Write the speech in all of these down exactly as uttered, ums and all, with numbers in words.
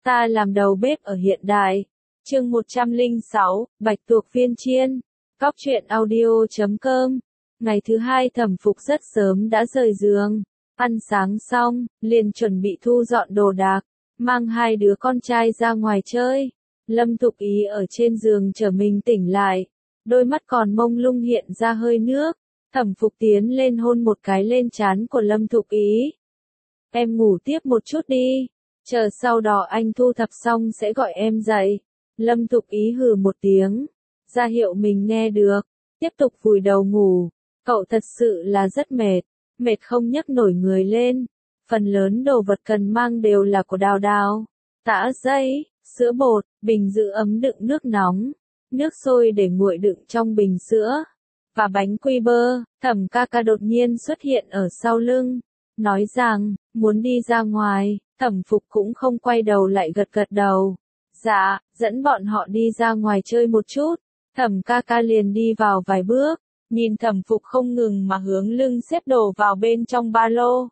Ta làm đầu bếp ở hiện đại. Chương một trăm lẻ sáu, Bạch tuộc viên chiên. Cóc truyện audio chấm com. Ngày thứ hai Thẩm Phục rất sớm đã rời giường. Ăn sáng xong, liền chuẩn bị thu dọn đồ đạc, mang hai đứa con trai ra ngoài chơi. Lâm Thục Ý ở trên giường chờ mình tỉnh lại. Đôi mắt còn mông lung hiện ra hơi nước. Thẩm Phục tiến lên hôn một cái lên trán của Lâm Thục Ý. Em ngủ tiếp một chút đi. Chờ sau đó anh thu thập xong sẽ gọi em dậy. Lâm Thục Ý hừ một tiếng, ra hiệu mình nghe được, tiếp tục vùi đầu ngủ. Cậu thật sự là rất mệt, mệt không nhấc nổi người lên. Phần lớn đồ vật cần mang đều là của Đào Đào. Tã giấy, sữa bột, bình giữ ấm đựng nước nóng, nước sôi để nguội đựng trong bình sữa, và bánh quy bơ. Thẩm ca ca đột nhiên xuất hiện ở sau lưng, nói rằng, muốn đi ra ngoài. Thẩm Phục cũng không quay đầu lại gật gật đầu. Dạ, dẫn bọn họ đi ra ngoài chơi một chút. Thẩm ca ca liền đi vào vài bước, nhìn Thẩm Phục không ngừng mà hướng lưng xếp đồ vào bên trong ba lô.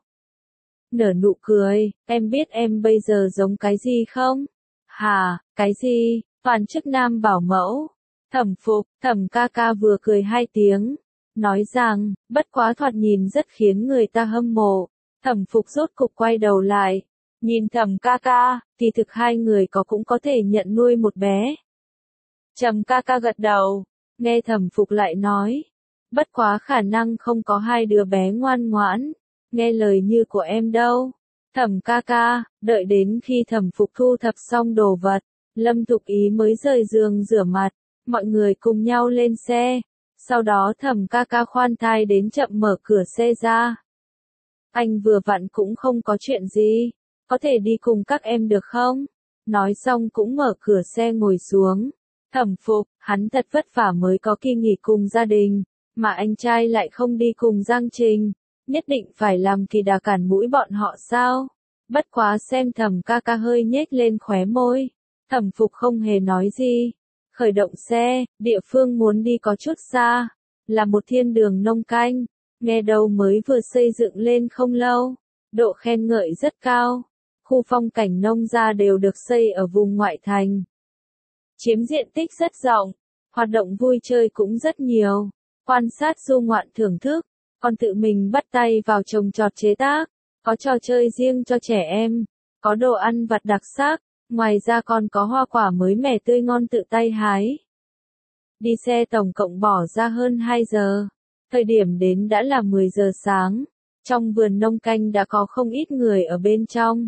Nở nụ cười, em biết em bây giờ giống cái gì không? Hà, cái gì? Toàn chức nam bảo mẫu. Thẩm Phục, Thẩm ca ca vừa cười hai tiếng, nói rằng, bất quá thoạt nhìn rất khiến người ta hâm mộ. Thẩm Phục rốt cục quay đầu lại, nhìn Thẩm ca ca, thì thực hai người có cũng có thể nhận nuôi một bé. Trầm ca ca gật đầu, nghe Thẩm Phục lại nói, bất quá khả năng không có hai đứa bé ngoan ngoãn, nghe lời như của em đâu. Thẩm ca ca, đợi đến khi Thẩm Phục thu thập xong đồ vật, Lâm Thục Ý mới rời giường rửa mặt, mọi người cùng nhau lên xe. Sau đó Thẩm ca ca khoan thai đến chậm mở cửa xe ra. Anh vừa vặn cũng không có chuyện gì, có thể đi cùng các em được không? Nói xong cũng mở cửa xe ngồi xuống. Thẩm Phục, hắn thật vất vả mới có kỳ nghỉ cùng gia đình, mà anh trai lại không đi cùng Giang Trình, nhất định phải làm kỳ đà cản mũi bọn họ sao? Bất quá xem Thẩm ca ca hơi nhếch lên khóe môi. Thẩm Phục không hề nói gì. Khởi động xe, địa phương muốn đi có chút xa, là một thiên đường nông canh, nghe đâu mới vừa xây dựng lên không lâu, độ khen ngợi rất cao. Khu phong cảnh nông gia đều được xây ở vùng ngoại thành, chiếm diện tích rất rộng, hoạt động vui chơi cũng rất nhiều. Quan sát du ngoạn thưởng thức, còn tự mình bắt tay vào trồng trọt chế tác, có trò chơi riêng cho trẻ em, có đồ ăn vặt đặc sắc, ngoài ra còn có hoa quả mới mẻ tươi ngon tự tay hái. Đi xe tổng cộng bỏ ra hơn hai giờ, thời điểm đến đã là mười giờ sáng, trong vườn nông canh đã có không ít người ở bên trong.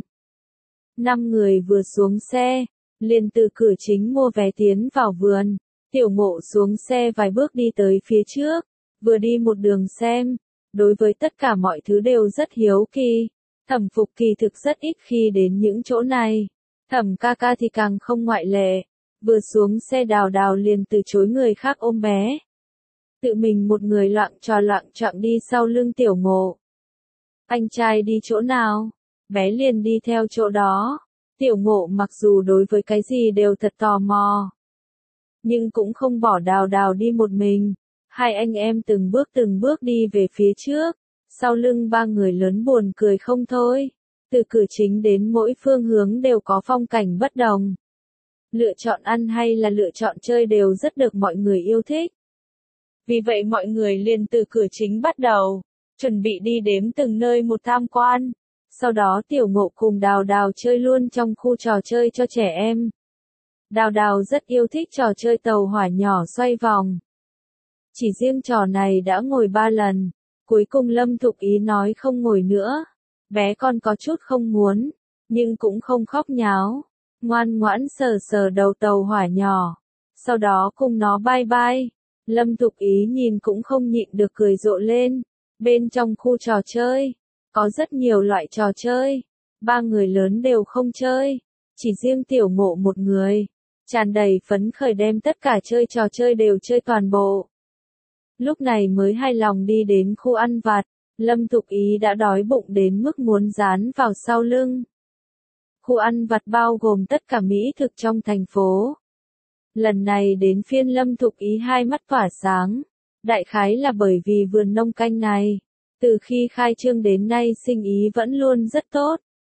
Năm người vừa xuống xe, liền từ cửa chính mua vé tiến vào vườn. Tiểu Ngộ xuống xe vài bước đi tới phía trước, vừa đi một đường xem, đối với tất cả mọi thứ đều rất hiếu kỳ. Thẩm Phục kỳ thực rất ít khi đến những chỗ này, Thẩm ca ca thì càng không ngoại lệ. Vừa xuống xe Đào Đào liền từ chối người khác ôm bé, tự mình một người loạng trò loạng choạng đi sau lưng Tiểu Ngộ. Anh trai đi chỗ nào, bé liền đi theo chỗ đó. Tiểu Ngộ mặc dù đối với cái gì đều thật tò mò, nhưng cũng không bỏ Đào Đào đi một mình. Hai anh em từng bước từng bước đi về phía trước, sau lưng ba người lớn buồn cười không thôi. Từ cửa chính đến mỗi phương hướng đều có phong cảnh bất đồng. Lựa chọn ăn hay là lựa chọn chơi đều rất được mọi người yêu thích. Vì vậy mọi người liền từ cửa chính bắt đầu, chuẩn bị đi đếm từng nơi một tham quan. Sau đó Tiểu Ngộ cùng Đào Đào chơi luôn trong khu trò chơi cho trẻ em. Đào Đào rất yêu thích trò chơi tàu hỏa nhỏ xoay vòng. Chỉ riêng trò này đã ngồi ba lần, cuối cùng Lâm Thục Ý nói không ngồi nữa. Bé con có chút không muốn, nhưng cũng không khóc nháo, ngoan ngoãn sờ sờ đầu tàu hỏa nhỏ, sau đó cùng nó bye bye. Lâm Thục Ý nhìn cũng không nhịn được cười rộ lên. Bên trong khu trò chơi, có rất nhiều loại trò chơi, ba người lớn đều không chơi, chỉ riêng Tiểu Ngộ một người, tràn đầy phấn khởi đem tất cả chơi trò chơi đều chơi toàn bộ. Lúc này mới hài lòng đi đến khu ăn vặt, Lâm Thục Ý đã đói bụng đến mức muốn dán vào sau lưng. Khu ăn vặt bao gồm tất cả mỹ thực trong thành phố. Lần này đến phiên Lâm Thục Ý hai mắt tỏa sáng, đại khái là bởi vì vườn nông canh này, từ khi khai trương đến nay sinh ý vẫn luôn rất tốt.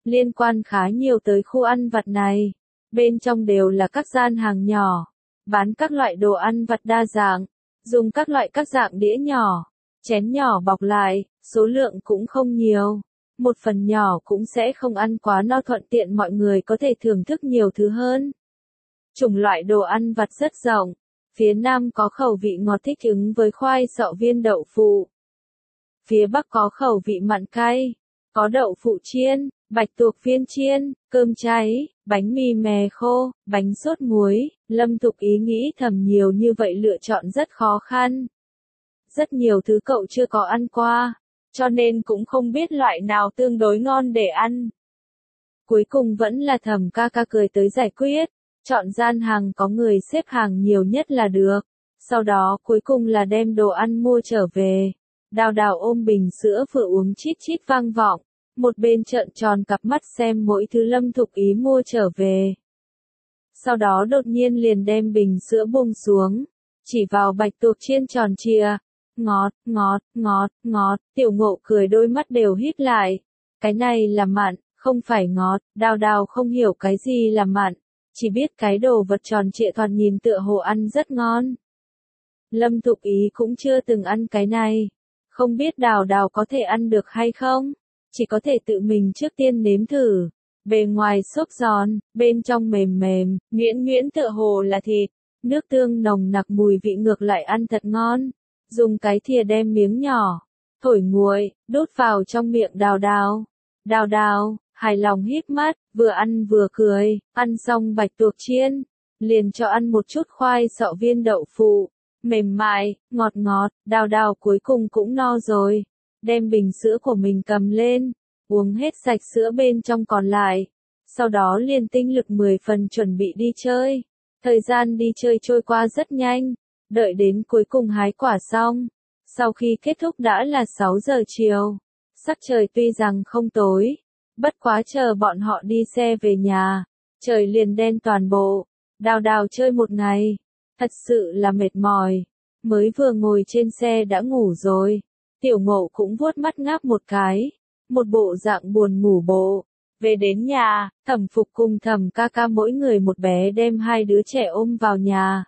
liên quan khá nhiều tới khu ăn vặt này. Bên trong đều là các gian hàng nhỏ, bán các loại đồ ăn vặt đa dạng, dùng các loại các dạng đĩa nhỏ, chén nhỏ bọc lại, số lượng cũng không nhiều. Một phần nhỏ cũng sẽ không ăn quá no, thuận tiện mọi người có thể thưởng thức nhiều thứ hơn. Chủng loại đồ ăn vặt rất rộng. Phía Nam có khẩu vị ngọt thích ứng với khoai sọ viên đậu phụ. Phía Bắc có khẩu vị mặn cay, có đậu phụ chiên, bạch tuộc viên chiên, cơm cháy, bánh mì mè khô, bánh sốt muối. Lâm Thục Ý nghĩ thầm nhiều như vậy lựa chọn rất khó khăn. Rất nhiều thứ cậu chưa có ăn qua, cho nên cũng không biết loại nào tương đối ngon để ăn. Cuối cùng vẫn là Thẩm ca ca cười tới giải quyết, chọn gian hàng có người xếp hàng nhiều nhất là được. Sau đó cuối cùng là đem đồ ăn mua trở về. Đào Đào ôm bình sữa vừa uống chít chít vang vọng, một bên trợn tròn cặp mắt xem mỗi thứ Lâm Thục Ý mua trở về. Sau đó đột nhiên liền đem bình sữa buông xuống, chỉ vào bạch tuộc chiên tròn trịa. Ngọt, ngọt, ngọt, ngọt, Tiểu Ngộ cười đôi mắt đều híp lại. Cái này là mặn, không phải ngọt. Đào Đào không hiểu cái gì là mặn, chỉ biết cái đồ vật tròn trịa thoạt nhìn tựa hồ ăn rất ngon. Lâm Thục Ý cũng chưa từng ăn cái này, không biết Đào Đào có thể ăn được hay không, chỉ có thể tự mình trước tiên nếm thử. Bề ngoài xốp giòn, bên trong mềm mềm, nhuyễn nhuyễn tựa hồ là thịt, nước tương nồng nặc mùi vị ngược lại ăn thật ngon. Dùng cái thìa đem miếng nhỏ, thổi nguội, đút vào trong miệng Đào Đào. Đào Đào, hài lòng híp mắt, vừa ăn vừa cười, ăn xong bạch tuộc chiên, liền cho ăn một chút khoai sọ viên đậu phụ, mềm mại, ngọt ngọt. Đào Đào cuối cùng cũng no rồi, đem bình sữa của mình cầm lên, uống hết sạch sữa bên trong còn lại, sau đó liền tinh lực mười phần chuẩn bị đi chơi. Thời gian đi chơi trôi qua rất nhanh. Đợi đến cuối cùng hái quả xong, sau khi kết thúc đã là sáu giờ chiều. Sắc trời tuy rằng không tối, bất quá chờ bọn họ đi xe về nhà, trời liền đen toàn bộ. Đào Đào chơi một ngày, thật sự là mệt mỏi, mới vừa ngồi trên xe đã ngủ rồi. Tiểu Ngộ cũng vuốt mắt ngáp một cái, một bộ dạng buồn ngủ bộ. Về đến nhà, Thẩm Phục cùng Thẩm ca ca mỗi người một bé đem hai đứa trẻ ôm vào nhà.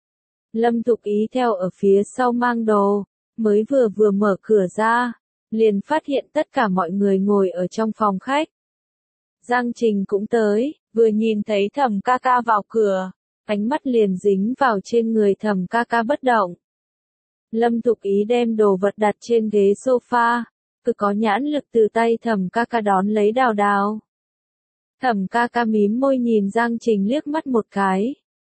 Lâm Thục Ý theo ở phía sau mang đồ, mới vừa vừa mở cửa ra, liền phát hiện tất cả mọi người ngồi ở trong phòng khách. Giang Trình cũng tới, vừa nhìn thấy Thẩm ca ca vào cửa, ánh mắt liền dính vào trên người Thẩm ca ca bất động. Lâm Thục Ý đem đồ vật đặt trên ghế sofa, cực có nhãn lực từ tay Thẩm ca ca đón lấy Đào Đào. Thẩm ca ca mím môi nhìn Giang Trình liếc mắt một cái.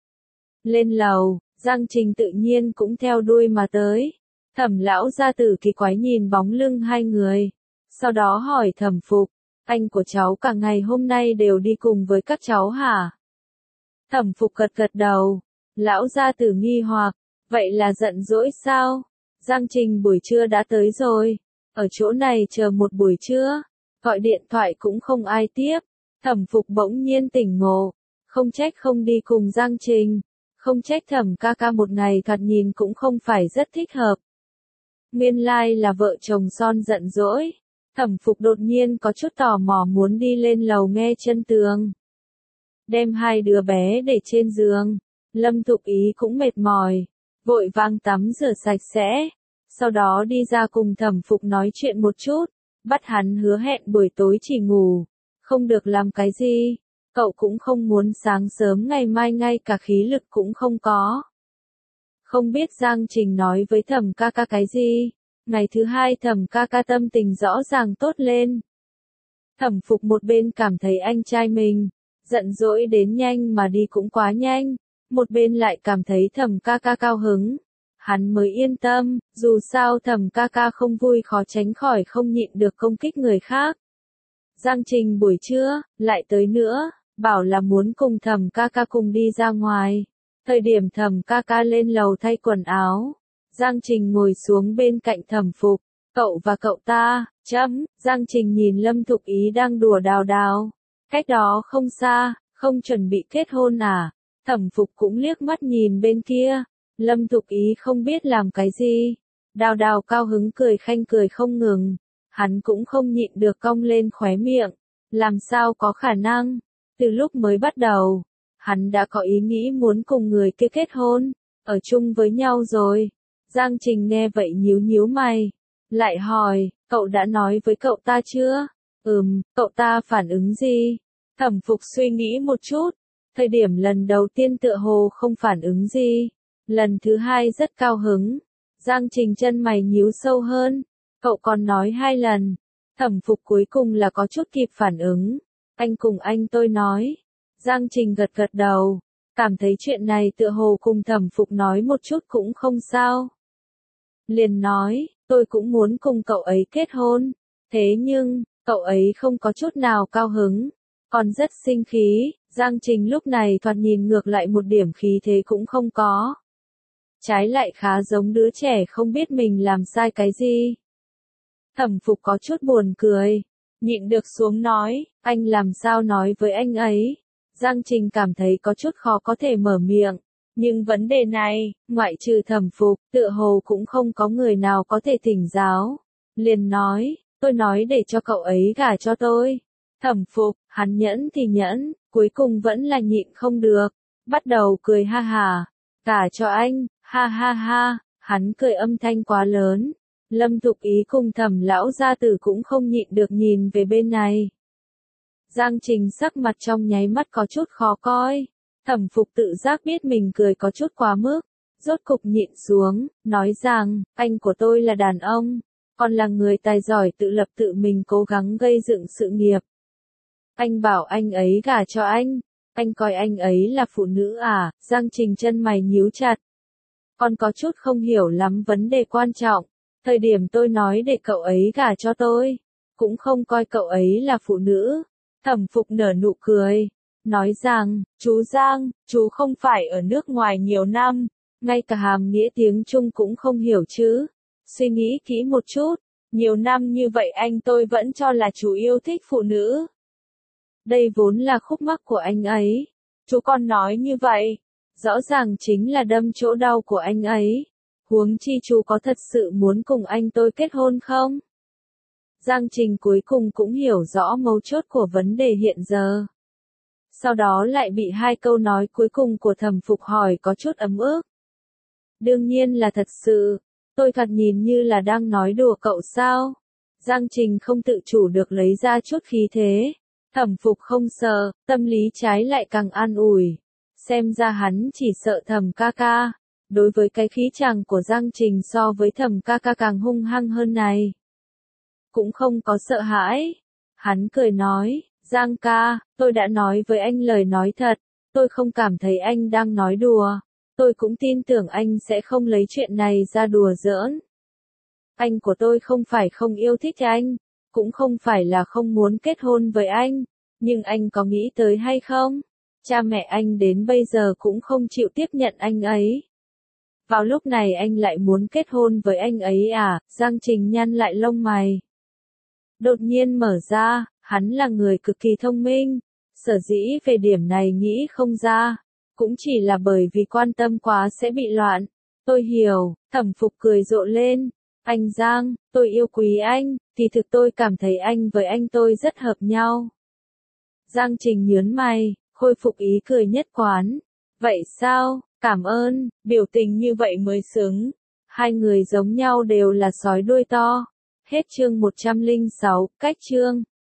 Lên lầu, Giang Trình tự nhiên cũng theo đuôi mà tới. Thẩm lão gia tử kỳ quái nhìn bóng lưng hai người, sau đó hỏi Thẩm Phục, anh của cháu cả ngày hôm nay đều đi cùng với các cháu hả? Thẩm Phục gật gật đầu. Lão gia tử nghi hoặc, vậy là giận dỗi sao? Giang Trình buổi trưa đã tới rồi, ở chỗ này chờ một buổi trưa, gọi điện thoại cũng không ai tiếp. Thẩm Phục bỗng nhiên tỉnh ngộ, không trách không đi cùng Giang Trình, không trách Thẩm ca ca một ngày thoạt nhìn cũng không phải rất thích hợp. Nguyên lai like là vợ chồng son giận dỗi. Thẩm Phục đột nhiên có chút tò mò muốn đi lên lầu nghe chân tường. Đem hai đứa bé để trên giường, Lâm Thục Ý cũng mệt mỏi, vội vàng tắm rửa sạch sẽ, sau đó đi ra cùng Thẩm Phục nói chuyện một chút, bắt hắn hứa hẹn buổi tối chỉ ngủ, không được làm cái gì. Cậu cũng không muốn sáng sớm ngày mai ngay cả khí lực cũng không có. Không biết Giang Trình nói với Thẩm ca ca cái gì. Ngày thứ hai Thẩm ca ca tâm tình rõ ràng tốt lên. Thẩm Phục một bên cảm thấy anh trai mình giận dỗi đến nhanh mà đi cũng quá nhanh, một bên lại cảm thấy Thẩm ca ca cao hứng. Hắn mới yên tâm, dù sao Thẩm ca ca không vui khó tránh khỏi không nhịn được công kích người khác. Giang Trình buổi trưa lại tới nữa, bảo là muốn cùng Thẩm ca ca cùng đi ra ngoài. Thời điểm Thẩm ca ca lên lầu thay quần áo, Giang Trình ngồi xuống bên cạnh Thẩm Phục, cậu và cậu ta, chấm. Giang Trình nhìn Lâm Thục Ý đang đùa Đào Đào, cách đó không xa, không chuẩn bị kết hôn à? Thẩm Phục cũng liếc mắt nhìn bên kia, Lâm Thục Ý không biết làm cái gì. Đào Đào cao hứng cười khanh cười không ngừng, hắn cũng không nhịn được cong lên khóe miệng. Làm sao có khả năng? Từ lúc mới bắt đầu, hắn đã có ý nghĩ muốn cùng người kia kết hôn, ở chung với nhau rồi. Giang Trình nghe vậy nhíu nhíu mày, lại hỏi, cậu đã nói với cậu ta chưa? Ừm, cậu ta phản ứng gì? Thẩm Phục suy nghĩ một chút, thời điểm lần đầu tiên tựa hồ không phản ứng gì, lần thứ hai rất cao hứng. Giang Trình chân mày nhíu sâu hơn, cậu còn nói hai lần. Thẩm Phục cuối cùng là có chút kịp phản ứng, anh cùng anh tôi nói. Giang Trình gật gật đầu, cảm thấy chuyện này tựa hồ cùng Thẩm Phục nói một chút cũng không sao. Liền nói, tôi cũng muốn cùng cậu ấy kết hôn, thế nhưng, cậu ấy không có chút nào cao hứng, còn rất sinh khí. Giang Trình lúc này thoạt nhìn ngược lại một điểm khí thế cũng không có. Trái lại khá giống đứa trẻ không biết mình làm sai cái gì. Thẩm Phục có chút buồn cười, nhịn được xuống nói, anh làm sao nói với anh ấy. Giang Trình cảm thấy có chút khó có thể mở miệng, nhưng vấn đề này, ngoại trừ Thẩm Phục, tựa hồ cũng không có người nào có thể thỉnh giáo. Liền nói, tôi nói để cho cậu ấy gả cho tôi. Thẩm Phục, hắn nhẫn thì nhẫn, cuối cùng vẫn là nhịn không được, bắt đầu cười ha hà, gả cho anh, ha ha ha, hắn cười âm thanh quá lớn. Lâm Thục Ý cùng Thẩm lão gia tử cũng không nhịn được nhìn về bên này. Giang Trình sắc mặt trong nháy mắt có chút khó coi. Thẩm Phục tự giác biết mình cười có chút quá mức, rốt cục nhịn xuống, nói rằng, anh của tôi là đàn ông, còn là người tài giỏi tự lập tự mình cố gắng gây dựng sự nghiệp. Anh bảo anh ấy gả cho anh, anh coi anh ấy là phụ nữ à? Giang Trình chân mày nhíu chặt. Còn có chút không hiểu lắm vấn đề quan trọng. Thời điểm tôi nói để cậu ấy gả cho tôi, cũng không coi cậu ấy là phụ nữ. Thẩm Phục nở nụ cười, nói rằng, chú Giang, chú không phải ở nước ngoài nhiều năm, ngay cả hàm nghĩa tiếng Trung cũng không hiểu chứ. Suy nghĩ kỹ một chút, nhiều năm như vậy anh tôi vẫn cho là chú yêu thích phụ nữ. Đây vốn là khúc mắc của anh ấy. Chú còn nói như vậy, rõ ràng chính là đâm chỗ đau của anh ấy. Huống chi chú có thật sự muốn cùng anh tôi kết hôn không? Giang Trình cuối cùng cũng hiểu rõ mấu chốt của vấn đề hiện giờ. Sau đó lại bị hai câu nói cuối cùng của Thẩm Phục hỏi có chút ấm ức. Đương nhiên là thật sự, tôi thật nhìn như là đang nói đùa cậu sao? Giang Trình không tự chủ được lấy ra chút khí thế. Thẩm Phục không sợ, tâm lý trái lại càng an ủi. Xem ra hắn chỉ sợ Thẩm ca ca. Đối với cái khí chàng của Giang Trình so với Thẩm ca ca càng hung hăng hơn này. Cũng không có sợ hãi. Hắn cười nói, Giang ca, tôi đã nói với anh lời nói thật, tôi không cảm thấy anh đang nói đùa. Tôi cũng tin tưởng anh sẽ không lấy chuyện này ra đùa giỡn. Anh của tôi không phải không yêu thích anh, cũng không phải là không muốn kết hôn với anh, nhưng anh có nghĩ tới hay không? Cha mẹ anh đến bây giờ cũng không chịu tiếp nhận anh ấy. Vào lúc này anh lại muốn kết hôn với anh ấy à? Giang Trình nhăn lại lông mày. Đột nhiên mở ra, hắn là người cực kỳ thông minh, sở dĩ về điểm này nghĩ không ra, cũng chỉ là bởi vì quan tâm quá sẽ bị loạn. Tôi hiểu. Thẩm Phục cười rộ lên. Anh Giang, tôi yêu quý anh, thì thực tôi cảm thấy anh với anh tôi rất hợp nhau. Giang Trình nhớn mày, khôi phục ý cười nhất quán. Vậy sao? Cảm ơn, biểu tình như vậy mới xứng. Hai người giống nhau đều là sói đuôi to. Hết chương một trăm lẻ sáu, cách chương.